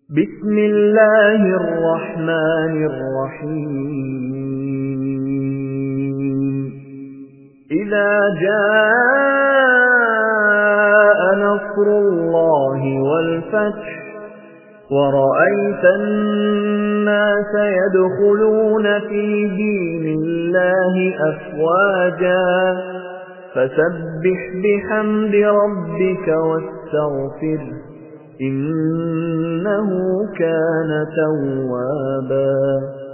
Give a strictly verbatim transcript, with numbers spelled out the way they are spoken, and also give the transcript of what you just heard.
بسم الله الرحمن الرحيم إذا جاء نصر الله والفتح ورأيت الناس يدخلون في دين الله أفواجا فسبح بحمد ربك واستغفره إنه كان توابا